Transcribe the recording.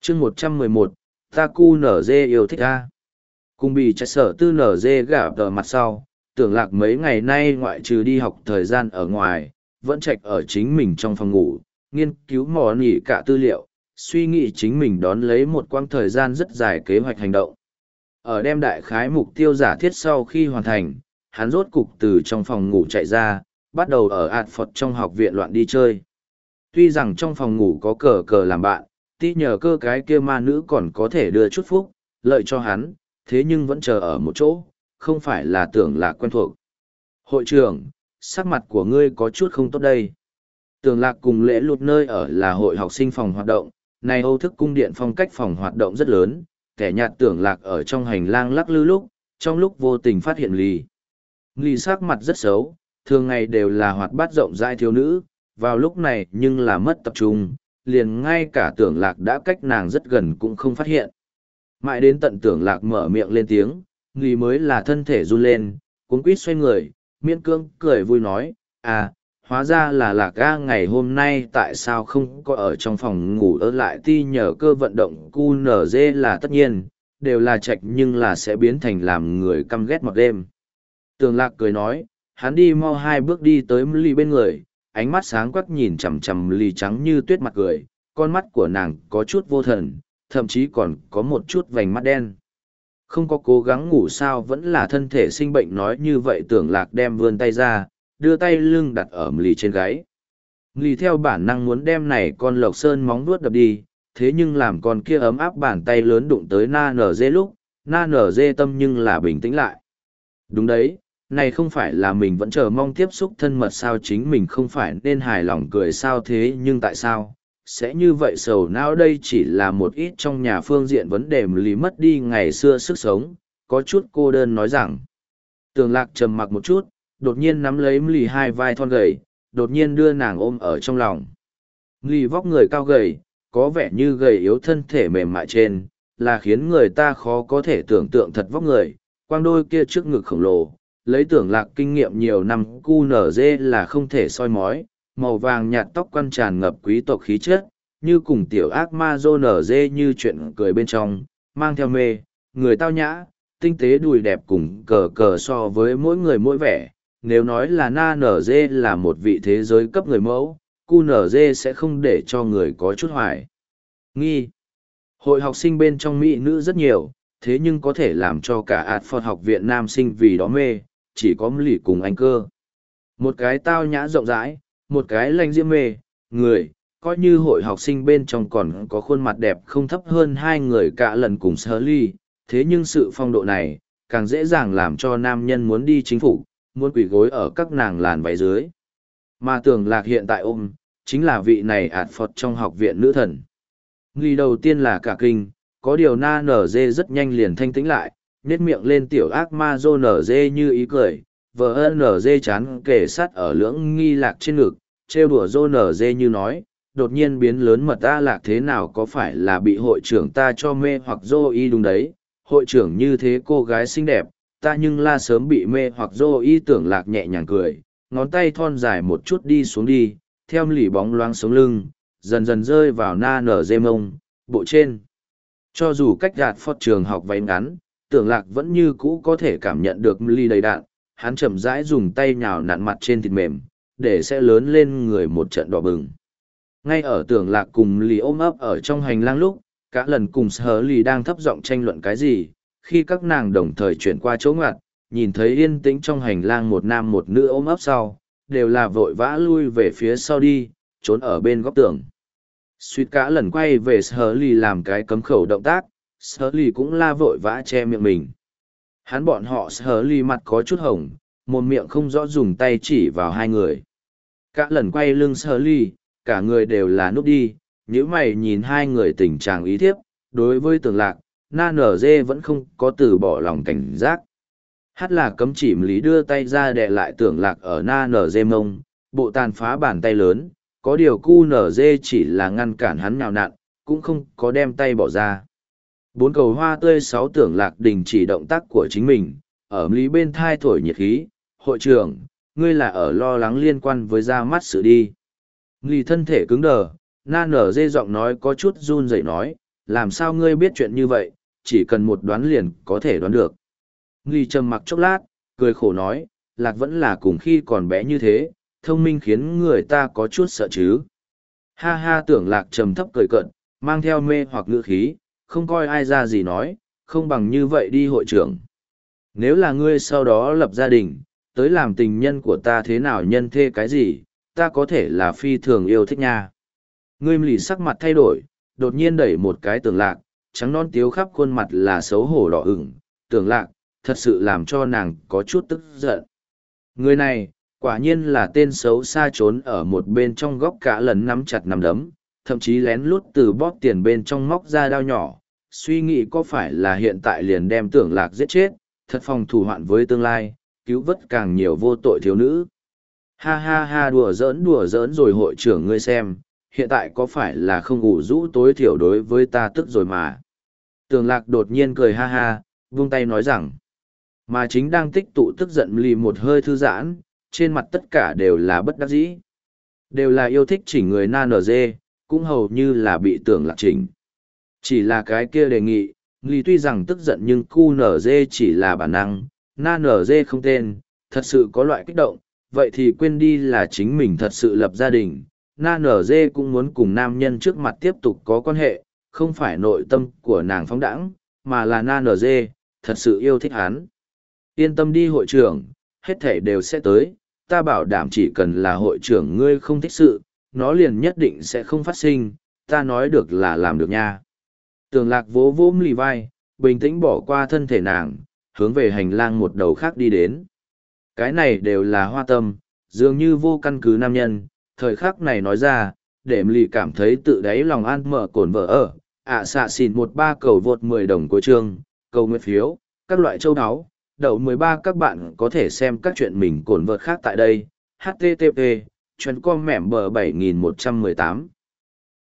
chương 111, ta cu nở dê yêu thích a. Cùng bị chạy sở tư nở dê gả tờ mặt sau, tưởng lạc mấy ngày nay ngoại trừ đi học thời gian ở ngoài, vẫn trạch ở chính mình trong phòng ngủ, nghiên cứu mò nỉ cả tư liệu, suy nghĩ chính mình đón lấy một quãng thời gian rất dài kế hoạch hành động. Ở đem đại khái mục tiêu giả thiết sau khi hoàn thành, hắn rốt cục từ trong phòng ngủ chạy ra, bắt đầu ở ạt phật trong học viện loạn đi chơi. Tuy rằng trong phòng ngủ có cờ cờ làm bạn, tí nhờ cơ cái kia ma nữ còn có thể đưa chút phúc, lợi cho hắn, thế nhưng vẫn chờ ở một chỗ, không phải là tưởng lạc quen thuộc. Hội trưởng, sắc mặt của ngươi có chút không tốt đây. Tưởng lạc cùng lễ lụt nơi ở là hội học sinh phòng hoạt động, này Âu thức cung điện phong cách phòng hoạt động rất lớn, kẻ nhạt tưởng lạc ở trong hành lang lắc lư lúc, trong lúc vô tình phát hiện lì. Lì sắc mặt rất xấu, thường ngày đều là hoạt bát rộng rãi thiếu nữ, vào lúc này nhưng là mất tập trung, liền ngay cả tưởng lạc đã cách nàng rất gần cũng không phát hiện. Mãi đến tận tưởng lạc mở miệng lên tiếng, lì mới là thân thể run lên, cuống quýt xoay người, miễn cương cười vui nói, à, hóa ra là lạc ga ngày hôm nay tại sao không có ở trong phòng ngủ ở lại ti nhờ cơ vận động cu nở dê là tất nhiên, đều là trạch nhưng là sẽ biến thành làm người căm ghét một đêm. Tưởng lạc cười nói, hắn đi mau 2 bước đi tới lì bên người, ánh mắt sáng quắc nhìn chằm chằm lì trắng như tuyết mặt cười, con mắt của nàng có chút vô thần, thậm chí còn có một chút vành mắt đen. Không có cố gắng ngủ sao vẫn là thân thể sinh bệnh nói như vậy tưởng lạc đem vươn tay ra, đưa tay lưng đặt ở lì trên gáy. Lì theo bản năng muốn đem này con lộc sơn móng vuốt đập đi, thế nhưng làm con kia ấm áp bàn tay lớn đụng tới na nở dê lúc, na nở dê tâm nhưng là bình tĩnh lại. Đúng đấy, này không phải là mình vẫn chờ mong tiếp xúc thân mật sao chính mình không phải nên hài lòng cười sao thế nhưng tại sao? Sẽ như vậy sầu não đây chỉ là một ít trong nhà phương diện vấn đề lì mất đi ngày xưa sức sống, có chút cô đơn nói rằng. Tường lạc trầm mặc một chút, đột nhiên nắm lấy lì 2 vai thon gầy, đột nhiên đưa nàng ôm ở trong lòng. Lì vóc người cao gầy, có vẻ như gầy yếu thân thể mềm mại trên, là khiến người ta khó có thể tưởng tượng thật vóc người, quang đôi kia trước ngực khổng lồ, lấy tưởng lạc kinh nghiệm nhiều năm cu nở dê là không thể soi mói, màu vàng nhạt tóc quăn tràn ngập quý tộc khí chất, như cùng tiểu ác ma dô nở dê như chuyện cười bên trong, mang theo mê, người tao nhã, tinh tế đùi đẹp cùng cờ cờ so với mỗi người mỗi vẻ. Nếu nói là na nở dê là một vị thế giới cấp người mẫu, cu nở dê sẽ không để cho người có chút hoài nghi. Hội học sinh bên trong mỹ nữ rất nhiều, thế nhưng có thể làm cho cả Ardford học viện nam sinh vì đó mê, chỉ có lì cùng anh cơ. Một cái tao nhã rộng rãi, một cái lanh diễm mê, người, coi như hội học sinh bên trong còn có khuôn mặt đẹp không thấp hơn 2 người cả lần cùng Shirley, thế nhưng sự phong độ này, càng dễ dàng làm cho nam nhân muốn đi chính phủ, muốn quỳ gối ở các nàng làn váy dưới. Mà tưởng lạc hiện tại ôm, chính là vị này Ardford trong học viện nữ thần. Nghi đầu tiên là cả kinh, có điều na nở dê rất nhanh liền thanh tĩnh lại, nét miệng lên tiểu ác ma dô nở dê như ý cười, vợ nở dê chán kề sát ở lưỡng nghi lạc trên ngực, trêu đùa dô nở dê như nói, đột nhiên biến lớn mật ta lạc thế nào có phải là bị hội trưởng ta cho mê hoặc dô y đúng đấy, hội trưởng như thế cô gái xinh đẹp, ta nhưng la sớm bị mê hoặc dô y tưởng lạc nhẹ nhàng cười, ngón tay thon dài một chút đi xuống đi, theo lì bóng loáng sống lưng, dần dần rơi vào na nở dê mông, bộ trên. Cho dù cách gạt phót trường học váy ngắn, tưởng lạc vẫn như cũ có thể cảm nhận được ly đầy đạn, hắn chậm rãi dùng tay nhào nặn mặt trên thịt mềm, để sẽ lớn lên người một trận đỏ bừng. Ngay ở tưởng lạc cùng lì ôm ấp ở trong hành lang lúc, cả lần cùng sờ lì đang thấp giọng tranh luận cái gì, khi các nàng đồng thời chuyển qua chỗ ngoặt, nhìn thấy yên tĩnh trong hành lang một nam một nữ ôm ấp sau, đều là vội vã lui về phía sau đi, trốn ở bên góc tường. Suýt cả lần quay về sờ lì làm cái cấm khẩu động tác, sờ lì cũng la vội vã che miệng mình. Hắn bọn họ sờ lì mặt có chút hồng, một miệng không rõ dùng tay chỉ vào 2 người. Cả lần quay lưng sờ lì, cả người đều là núp đi, nếu mày nhìn 2 người tình trạng ý thiếp, đối với tưởng lạc, na nở dê vẫn không có từ bỏ lòng cảnh giác. Hát là cấm chỉ lý đưa tay ra đè lại tưởng lạc ở na nở dê mông, bộ tàn phá bàn tay lớn, có điều cu nở dê chỉ là ngăn cản hắn nhào nặn, cũng không có đem tay bỏ ra. 4 cầu hoa tươi 6 tưởng lạc đình chỉ động tác của chính mình, ở lý bên thai thổi nhiệt khí, hội trưởng, ngươi là ở lo lắng liên quan với ra mắt sự đi. Lý thân thể cứng đờ, na nở dê giọng nói có chút run rẩy nói, làm sao ngươi biết chuyện như vậy, chỉ cần một đoán liền có thể đoán được. Nghi trầm mặc chốc lát, cười khổ nói, Lạc vẫn là cùng khi còn bé như thế, thông minh khiến người ta có chút sợ chứ. Ha ha, Tưởng Lạc trầm thấp cười cợt, mang theo mê hoặc ngữ khí, không coi ai ra gì nói, không bằng như vậy đi hội trưởng. Nếu là ngươi sau đó lập gia đình, tới làm tình nhân của ta thế nào nhân thê cái gì, ta có thể là phi thường yêu thích nha. Ngươi lì sắc mặt thay đổi, đột nhiên đẩy một cái Tưởng Lạc, trắng non tiếu khắp khuôn mặt là xấu hổ đỏ ửng. Tưởng Lạc, thật sự làm cho nàng có chút tức giận. Người này, quả nhiên là tên xấu xa trốn ở một bên trong góc cả lần nắm chặt nắm đấm, thậm chí lén lút từ bóp tiền bên trong móc ra đao nhỏ, suy nghĩ có phải là hiện tại liền đem Tưởng Lạc giết chết, thật phòng thủ hoạn với tương lai, cứu vớt càng nhiều vô tội thiếu nữ. Ha ha ha, đùa giỡn rồi hội trưởng ngươi xem, hiện tại có phải là không ngủ rũ tối thiểu đối với ta tức rồi mà. Tưởng Lạc đột nhiên cười ha ha, vung tay nói rằng, mà chính đang tích tụ tức giận lì một hơi thư giãn, trên mặt tất cả đều là bất đắc dĩ. Đều là yêu thích chỉnh người na nở dê, cũng hầu như là bị Tưởng Lạc chỉnh. Chỉ là cái kia đề nghị, lì tuy rằng tức giận nhưng cu nở dê chỉ là bản năng, na nở dê không tên, thật sự có loại kích động, vậy thì quên đi là chính mình thật sự lập gia đình. Na nở dê cũng muốn cùng nam nhân trước mặt tiếp tục có quan hệ, không phải nội tâm của nàng phóng đãng, mà là na nở dê, thật sự yêu thích hắn. Yên tâm đi hội trưởng, hết thể đều sẽ tới, ta bảo đảm chỉ cần là hội trưởng ngươi không thích sự, nó liền nhất định sẽ không phát sinh, ta nói được là làm được nha. Tưởng Lạc vỗ vỗ lì vai, bình tĩnh bỏ qua thân thể nàng, hướng về hành lang một đầu khác đi đến. Cái này đều là hoa tâm, dường như vô căn cứ nam nhân, thời khắc này nói ra, để lì cảm thấy tự đáy lòng an mở cồn vợ ở, xạ xỉn 13 cầu vượt 10 đồng của chương, cầu nguyện phiếu, các loại châu áo. Đậu 13 các bạn có thể xem các chuyện mình cồn vợt khác tại đây. http://com mẻm bờ 7118